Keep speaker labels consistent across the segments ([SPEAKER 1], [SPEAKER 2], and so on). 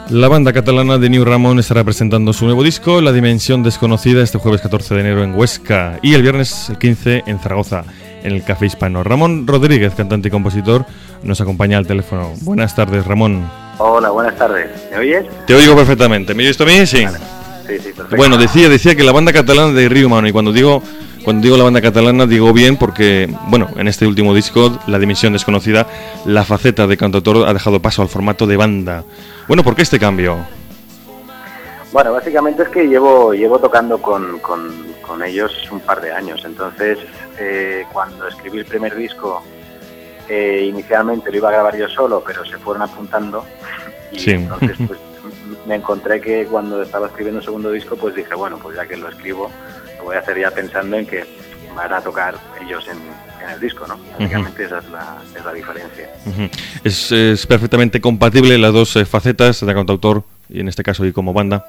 [SPEAKER 1] La banda catalana de New Ramon estará presentando su nuevo disco, La Dimensión Desconocida, este jueves 14 de enero en Huesca y el viernes 15 en Zaragoza, en el Café Hispano. Ramón Rodríguez, cantante y compositor, nos acompaña al teléfono. Buenas tardes, Ramón.
[SPEAKER 2] Hola, buenas tardes. ¿Me oyes?
[SPEAKER 1] Te oigo perfectamente. ¿Me oyes a mí? Sí.
[SPEAKER 2] Vale. Sí, perfecto.
[SPEAKER 1] Bueno, decía que la banda catalana de New Ramon, y cuando digo la banda catalana digo bien porque, bueno, en este último disco, La Dimensión Desconocida, la faceta de cantautor ha dejado paso al formato de banda. Bueno, ¿por qué este cambio?
[SPEAKER 2] Bueno, básicamente es que llevo tocando con ellos un par de años. Entonces, cuando escribí el primer disco, inicialmente lo iba a grabar yo solo, pero se fueron apuntando. Y
[SPEAKER 1] sí.
[SPEAKER 2] Entonces, pues me encontré que cuando estaba escribiendo el segundo disco, pues dije, bueno, pues ya que lo escribo, lo voy a hacer ya pensando en que van a tocar ellos en el disco, ¿no? Básicamente esa es la diferencia.
[SPEAKER 1] Es perfectamente compatible las dos facetas de cantautor y en este caso y como banda.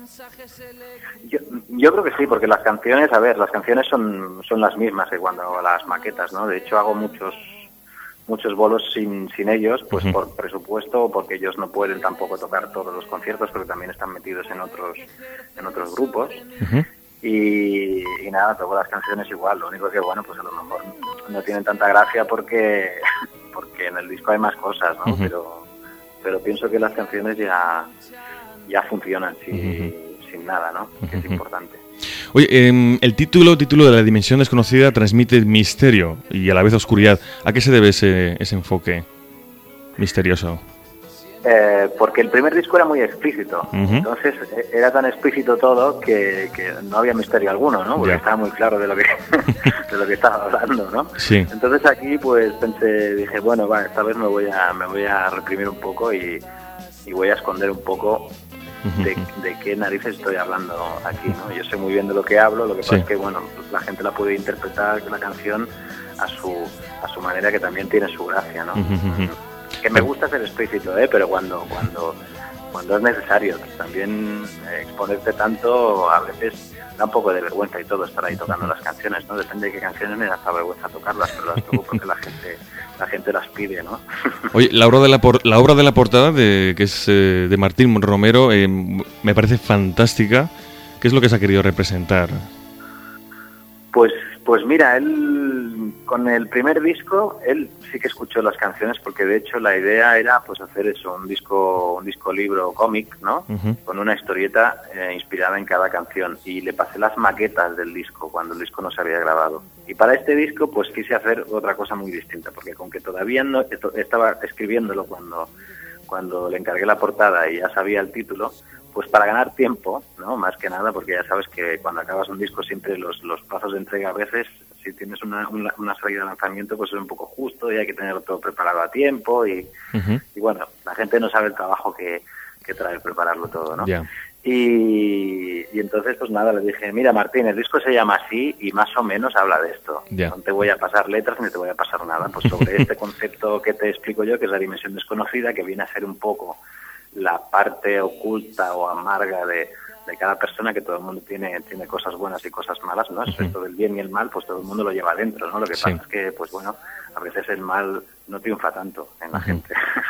[SPEAKER 2] Yo creo que sí, porque las canciones son las mismas que cuando hago las maquetas, ¿no? De hecho hago muchos bolos sin ellos, pues por presupuesto, porque ellos no pueden tampoco tocar todos los conciertos, porque también están metidos en otros grupos. Y nada, toco las canciones igual, lo único que, bueno, pues a lo mejor no tienen tanta gracia porque en el disco hay más cosas, ¿no? Pero pienso que las canciones ya funcionan sin nada, ¿no? Que es importante.
[SPEAKER 1] Oye, el título de La Dimensión Desconocida transmite misterio y a la vez oscuridad. ¿A qué se debe ese enfoque misterioso?
[SPEAKER 2] Porque el primer disco era muy explícito, entonces era tan explícito todo que no había misterio alguno, ¿no? Porque estaba muy claro de lo que estaba hablando, ¿no?
[SPEAKER 1] Sí.
[SPEAKER 2] Entonces aquí pues dije, bueno, esta vez me voy a reprimir un poco y voy a esconder un poco de qué narices estoy hablando aquí, ¿no? Yo sé muy bien de lo que hablo, lo que pasa es que, bueno, la gente la puede interpretar la canción a su manera, que también tiene su gracia, ¿no? Que me gusta ser explícito, pero cuando es necesario. También exponerte tanto a veces da un poco de vergüenza y todo estar ahí tocando las canciones, ¿no? Depende de qué canciones me da hasta vergüenza tocarlas, pero las toco porque la gente las pide, ¿no?
[SPEAKER 1] Oye, la obra de la portada, que es de Martín Romero, me parece fantástica. ¿Qué es lo que se ha querido representar?
[SPEAKER 2] Pues mira, él con el primer disco, él sí que escuchó las canciones, porque de hecho la idea era pues hacer eso, un disco libro cómic, ¿no? Con una historieta inspirada en cada canción, y le pasé las maquetas del disco cuando el disco no se había grabado. Y para este disco pues quise hacer otra cosa muy distinta, porque con que todavía no estaba escribiéndolo cuando le encargué la portada y ya sabía el título, pues para ganar tiempo, ¿no? Más que nada, porque ya sabes que cuando acabas un disco siempre los plazos de entrega a veces, si tienes una salida de lanzamiento, pues es un poco justo y hay que tener todo preparado a tiempo y bueno, la gente no sabe el trabajo que trae prepararlo todo, ¿no?
[SPEAKER 1] Yeah.
[SPEAKER 2] Y entonces pues nada, le dije, mira Martín, el disco se llama así y más o menos habla de esto.
[SPEAKER 1] Yeah.
[SPEAKER 2] No te voy a pasar letras ni te voy a pasar nada, pues sobre este concepto que te explico yo, que es la dimensión desconocida, que viene a ser un poco la parte oculta o amarga de cada persona, que todo el mundo tiene cosas buenas y cosas malas, ¿no? Esto del bien y el mal, pues todo el mundo lo lleva dentro, ¿no? Lo que pasa es que, pues bueno, a veces el mal no triunfa tanto en la gente.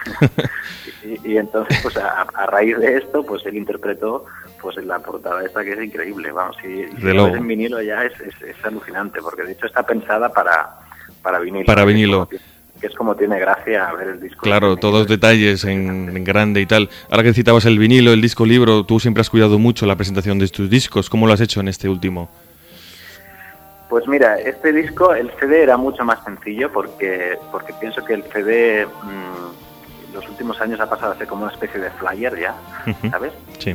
[SPEAKER 2] y entonces, pues a raíz de esto, pues él interpretó pues la portada esta, que es increíble, vamos, si lo ves en vinilo ya es alucinante, porque de hecho está pensada para vinilo.
[SPEAKER 1] Para vinilo.
[SPEAKER 2] Que es como tiene gracia ver el disco.
[SPEAKER 1] Claro, todos los detalles en grande y tal. Ahora que citabas el vinilo, el disco libro, tú siempre has cuidado mucho la presentación de tus discos. ¿Cómo lo has hecho en este último?
[SPEAKER 2] Pues mira, este disco, el CD era mucho más sencillo porque pienso que el CD los últimos años ha pasado a ser como una especie de flyer ya, ¿sabes?
[SPEAKER 1] Sí.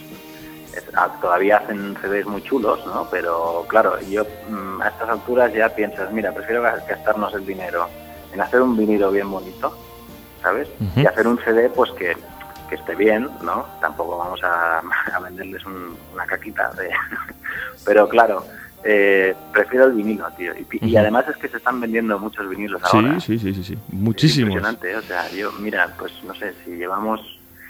[SPEAKER 2] Todavía hacen CDs muy chulos, ¿no? Pero claro, yo a estas alturas ya piensas, mira, prefiero gastarnos el dinero en hacer un vinilo bien bonito, ¿sabes? Y hacer un CD pues que esté bien, ¿no? Tampoco vamos a venderles una caquita pero claro, prefiero el vinilo, tío. Y además es que se están vendiendo muchos vinilos ahora.
[SPEAKER 1] Sí, muchísimos.
[SPEAKER 2] Es impresionante, o sea, mira, pues no sé, si llevamos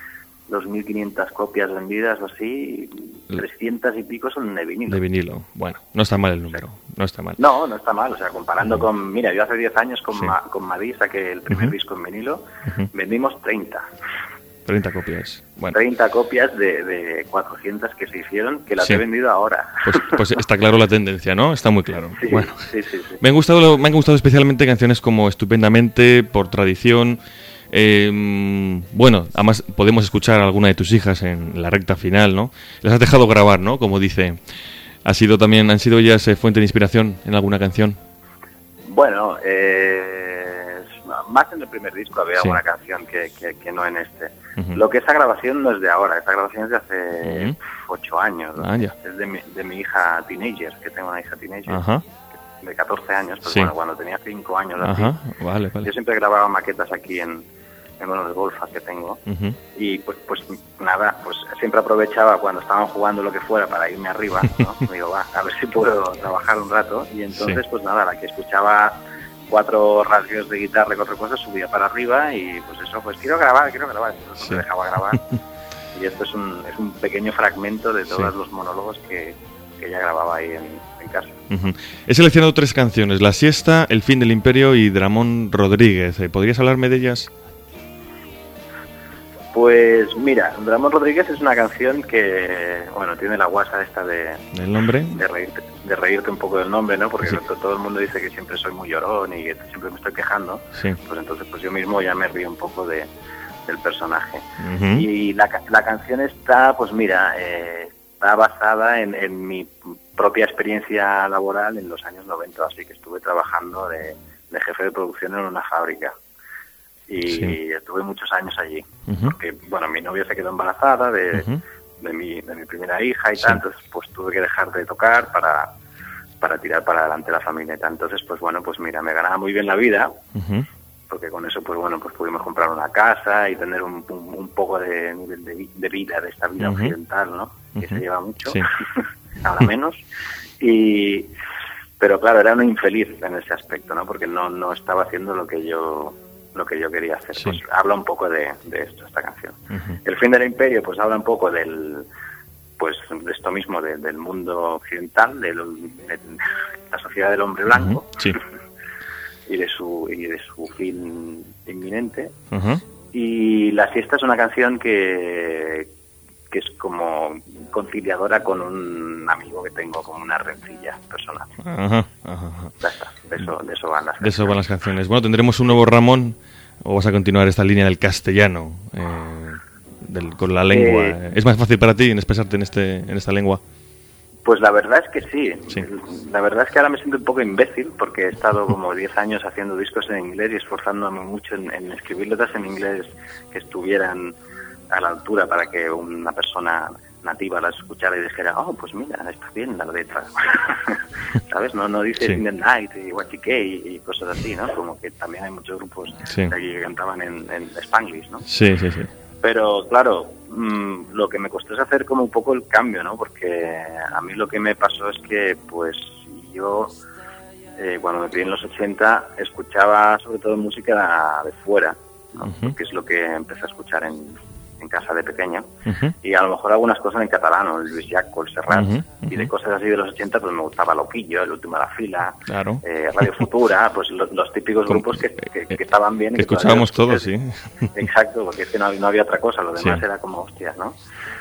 [SPEAKER 2] 2.500 copias vendidas o así, 300 y pico son de vinilo.
[SPEAKER 1] De vinilo, bueno, no está mal el número, no está mal.
[SPEAKER 2] No está mal, o sea, comparando con... Mira, yo hace 10 años con Madí saqué el primer disco en vinilo, vendimos 30.
[SPEAKER 1] 30 copias. Bueno.
[SPEAKER 2] 30 copias de 400 que se hicieron, que las he vendido ahora.
[SPEAKER 1] Pues está claro la tendencia, ¿no? Está muy claro.
[SPEAKER 2] Sí,
[SPEAKER 1] bueno,
[SPEAKER 2] sí.
[SPEAKER 1] Me han gustado especialmente canciones como Estupendamente, Por Tradición. Bueno, además podemos escuchar a alguna de tus hijas en la recta final, ¿no? Las has dejado grabar, ¿no? Como dice. ¿Han sido ellas fuente de inspiración en alguna canción?
[SPEAKER 2] Bueno, más en el primer disco había alguna canción que no en este. Lo que esa grabación no es de ahora, esa grabación es de hace 8 años, ¿no? Es de mi hija teenager, que tengo una hija teenager de 14 años, pero bueno, cuando tenía 5 años así,
[SPEAKER 1] vale.
[SPEAKER 2] Yo siempre grababa maquetas aquí en los golfas que tengo y pues nada, pues siempre aprovechaba cuando estaban jugando lo que fuera para irme arriba, ¿no? Digo, a ver si puedo trabajar un rato, y entonces pues nada, la que escuchaba 4 rasgueos de guitarra y 4 cosas, subía para arriba y pues eso, pues quiero grabar, entonces me dejaba grabar. Y esto es un pequeño fragmento de todos los monólogos que ella grababa ahí en casa.
[SPEAKER 1] He seleccionado 3 canciones: La Siesta, El Fin del Imperio y Dramón Rodríguez. ¿Podrías hablarme de ellas?
[SPEAKER 2] Pues mira, Dramón Rodríguez es una canción que, bueno, tiene la guasa esta
[SPEAKER 1] ¿El nombre?
[SPEAKER 2] De reírte un poco del nombre, ¿no? Porque todo el mundo dice que siempre soy muy llorón y que siempre me estoy quejando. Pues entonces pues yo mismo ya me río un poco del personaje. Y la canción está, pues mira, está basada en mi propia experiencia laboral en los años 90, así que estuve trabajando de jefe de producción en una fábrica. Y estuve muchos años allí, porque bueno, mi novia se quedó embarazada de mi primera hija y tal, entonces pues tuve que dejar de tocar para tirar para adelante la familia y tal. Entonces pues bueno, pues mira, me ganaba muy bien la vida, porque con eso pues bueno, pues pudimos comprar una casa y tener un poco de nivel de vida, de esta vida occidental, ¿no? Que se lleva mucho, ahora menos, pero claro, era un infeliz en ese aspecto, ¿no? Porque no estaba haciendo lo que yo quería hacer. Pues habla un poco de esto, esta canción. El Fin del Imperio, pues habla un poco de esto mismo, del mundo occidental, de la sociedad del hombre blanco, y de su fin inminente. Y La Siesta es una canción que es como conciliadora con un amigo que tengo, como una rencilla personal. Ya está, de eso van las canciones.
[SPEAKER 1] De eso van las canciones. Bueno, ¿tendremos un nuevo Ramón o vas a continuar esta línea del castellano con la lengua? ¿Es más fácil para ti expresarte en esta lengua?
[SPEAKER 2] Pues la verdad es que sí. La verdad es que ahora me siento un poco imbécil porque he estado como 10 años haciendo discos en inglés y esforzándome mucho en escribir letras en inglés que estuvieran a la altura para que una persona nativa la escuchara y dijera, oh, pues mira, está bien la letra. ¿Sabes? No dice In the Night y Guachique y cosas así, ¿no? Como que también hay muchos grupos de aquí que cantaban en Spanglish, ¿no? Sí. Pero claro, lo que me costó es hacer como un poco el cambio, ¿no? Porque a mí lo que me pasó es que, pues, yo cuando me crié en los 80 escuchaba sobre todo música de fuera, ¿no? Que es lo que empecé a escuchar en casa de pequeño, y a lo mejor algunas cosas en catalán, o el Luis Llach o el Serrat, y de cosas así de los 80 pues me gustaba Loquillo, El Último de la Fila, Radio Futura, pues los típicos grupos que estaban bien.
[SPEAKER 1] Que escuchábamos todos, sí.
[SPEAKER 2] Exacto, porque es que no había otra cosa, lo demás era como hostias, ¿no?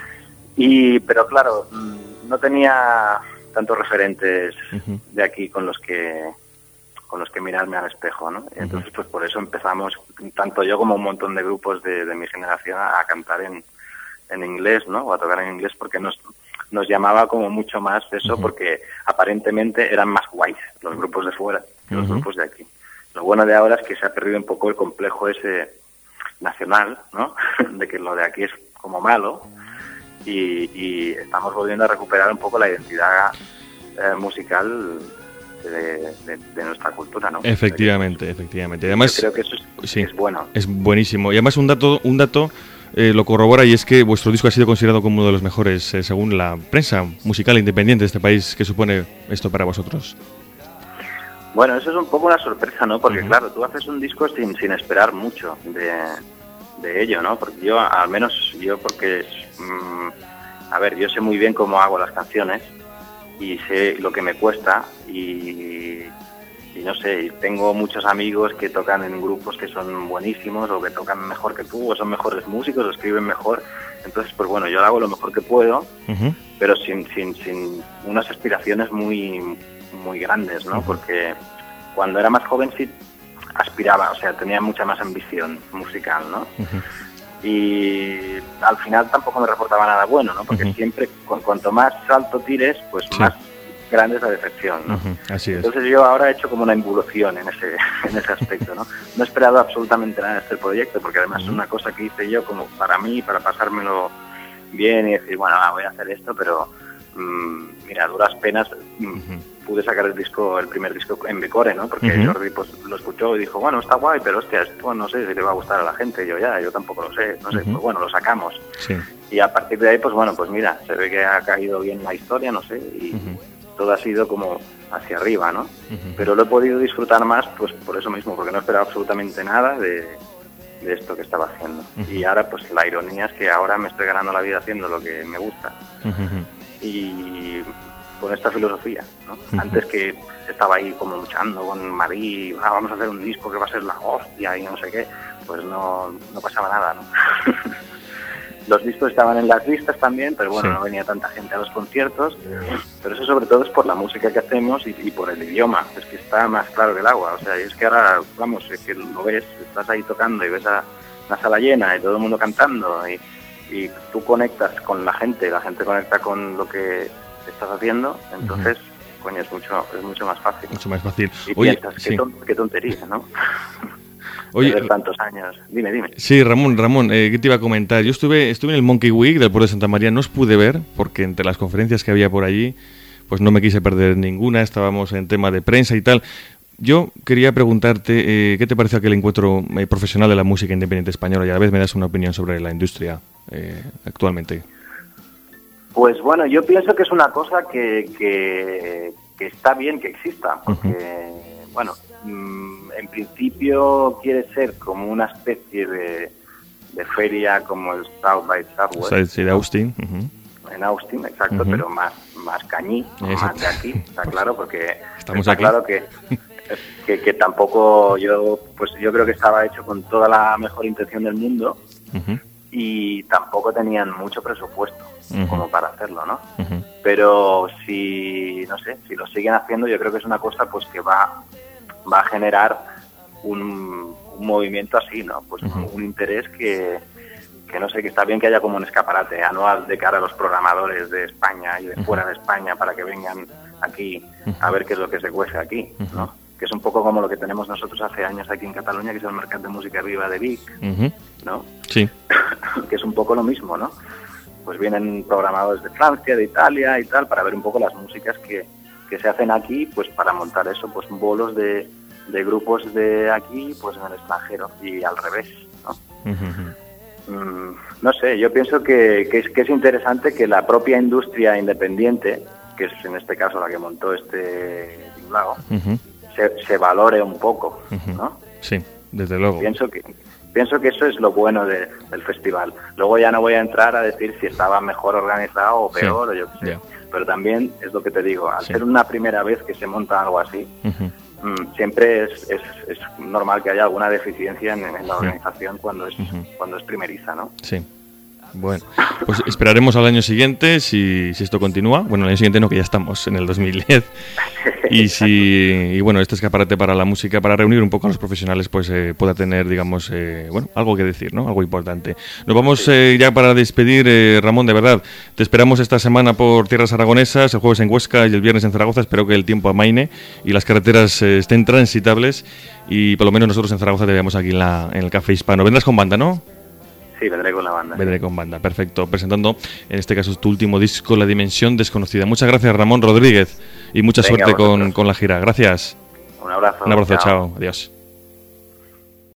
[SPEAKER 2] Pero claro, no tenía tantos referentes de aquí con los que mirarme al espejo, ¿no? Entonces, pues por eso empezamos, tanto yo como un montón de grupos de mi generación, a cantar en inglés, ¿no? O a tocar en inglés, porque nos llamaba como mucho más eso, porque aparentemente eran más guays los grupos de fuera que los grupos de aquí. Lo bueno de ahora es que se ha perdido un poco el complejo ese nacional, ¿no? De que lo de aquí es como malo, y estamos volviendo a recuperar un poco la identidad musical de nuestra cultura, ¿no?
[SPEAKER 1] Efectivamente. Además,
[SPEAKER 2] yo creo que eso es bueno.
[SPEAKER 1] Es buenísimo. Y además un dato lo corrobora, y es que vuestro disco ha sido considerado como uno de los mejores según la prensa musical independiente de este país. ¿Qué supone esto para vosotros?
[SPEAKER 2] Bueno, eso es un poco una sorpresa, ¿no? Porque claro, tú haces un disco sin esperar mucho de ello, ¿no? Porque yo sé muy bien cómo hago las canciones y sé lo que me cuesta, y no sé, y tengo muchos amigos que tocan en grupos que son buenísimos o que tocan mejor que tú o son mejores músicos o escriben mejor. Entonces, pues bueno, yo hago lo mejor que puedo, pero sin unas aspiraciones muy grandes, ¿no? Porque cuando era más joven sí aspiraba, o sea, tenía mucha más ambición musical, ¿no? Y al final tampoco me reportaba nada bueno, ¿no? Porque siempre, cuanto más salto tires, pues más grande es la decepción, ¿no?
[SPEAKER 1] Así es.
[SPEAKER 2] Entonces yo ahora he hecho como una involución en ese aspecto, ¿no? No he esperado absolutamente nada de este proyecto, porque además es una cosa que hice yo como para mí, para pasármelo bien y decir, bueno, voy a hacer esto, pero mira, a duras penas pude sacar el primer disco en Becore, ¿no? Porque Jordi pues lo escuchó y dijo, bueno, está guay, pero hostia, esto no sé si le va a gustar a la gente. Y yo tampoco lo sé, no sé, pues bueno, lo sacamos. Sí. Y a partir de ahí, pues bueno, pues mira, se ve que ha caído bien la historia, no sé, y todo ha sido como hacia arriba, ¿no? Pero lo he podido disfrutar más, pues por eso mismo, porque no esperaba absolutamente nada de esto que estaba haciendo. Y ahora, pues la ironía es que ahora me estoy ganando la vida haciendo lo que me gusta. Y con esta filosofía, ¿no? Antes que estaba ahí como luchando con Madrid, vamos a hacer un disco que va a ser la hostia y no sé qué, pues no pasaba nada, ¿no? Los discos estaban en las listas también, pero bueno, no venía tanta gente a los conciertos, pero eso sobre todo es por la música que hacemos y por el idioma, es que está más claro que el agua, o sea, es que ahora, vamos, es que lo ves, estás ahí tocando y ves a la sala llena y todo el mundo cantando y tú conectas con la gente conecta con lo que estás haciendo, entonces, coño, es mucho más fácil.
[SPEAKER 1] Mucho más fácil.
[SPEAKER 2] Y oye, piensas, qué tontería, ¿no?
[SPEAKER 1] Oye,
[SPEAKER 2] de tantos años. Dime.
[SPEAKER 1] Sí, Ramón, ¿qué te iba a comentar? Yo estuve en el Monkey Week del pueblo de Santa María, no os pude ver, porque entre las conferencias que había por allí, pues no me quise perder ninguna, estábamos en tema de prensa y tal. Yo quería preguntarte, ¿qué te pareció aquel encuentro profesional de la música independiente española? Y a la vez me das una opinión sobre la industria actualmente.
[SPEAKER 2] Pues bueno, yo pienso que es una cosa que está bien que exista, porque, bueno, en principio quiere ser como una especie de feria como el South by Southwest.
[SPEAKER 1] Sí, de Austin.
[SPEAKER 2] En Austin, exacto, pero más cañí, más de aquí, está claro, porque
[SPEAKER 1] estamos
[SPEAKER 2] está
[SPEAKER 1] aquí.
[SPEAKER 2] Claro que tampoco yo creo que estaba hecho con toda la mejor intención del mundo y tampoco tenían mucho presupuesto como para hacerlo, ¿no? Pero si lo siguen haciendo, yo creo que es una cosa pues que va a generar un movimiento así, ¿no? Pues un interés que no sé, que está bien que haya como un escaparate anual de cara a los programadores de España y de fuera de España para que vengan aquí a ver qué es lo que se cuece aquí, ¿no? Que es un poco como lo que tenemos nosotros hace años aquí en Cataluña, que es el Mercat de Música Viva de Vic, ¿no?
[SPEAKER 1] Sí.
[SPEAKER 2] Que es un poco lo mismo, ¿no? Pues vienen programadores de Francia, de Italia y tal, para ver un poco las músicas que se hacen aquí, pues para montar eso, pues bolos de grupos de aquí, pues en el extranjero, y al revés, ¿no? No sé, yo pienso que es interesante que la propia industria independiente, que es en este caso la que montó este tinglao, se valore un poco, ¿no?
[SPEAKER 1] Sí, desde luego.
[SPEAKER 2] Pienso que eso es lo bueno del festival. Luego ya no voy a entrar a decir si estaba mejor organizado o peor, o yo qué sé. Pero también es lo que te digo, al ser una primera vez que se monta algo así, siempre es normal que haya alguna deficiencia en la organización cuando es primeriza, ¿no?
[SPEAKER 1] Sí. Bueno, pues esperaremos al año siguiente si esto continúa. Bueno, el año siguiente no, que ya estamos en el 2010. Y bueno, este escaparate para la música, para reunir un poco a los profesionales, pues pueda tener, digamos, algo que decir, ¿no? Algo importante. Nos vamos ya para despedir, Ramón, de verdad. Te esperamos esta semana por tierras aragonesas, el jueves en Huesca y el viernes en Zaragoza. Espero que el tiempo amaine y las carreteras estén transitables y por lo menos nosotros en Zaragoza te veamos aquí en el Café Hispano. Vendrás con banda, ¿no?
[SPEAKER 2] Sí, vendré con la banda.
[SPEAKER 1] Vendré con banda, perfecto. Presentando, en este caso, tu último disco, La Dimensión Desconocida. Muchas gracias, Ramón Rodríguez, y mucha suerte con la gira. Gracias.
[SPEAKER 2] Un abrazo.
[SPEAKER 1] Un abrazo, chao. Adiós.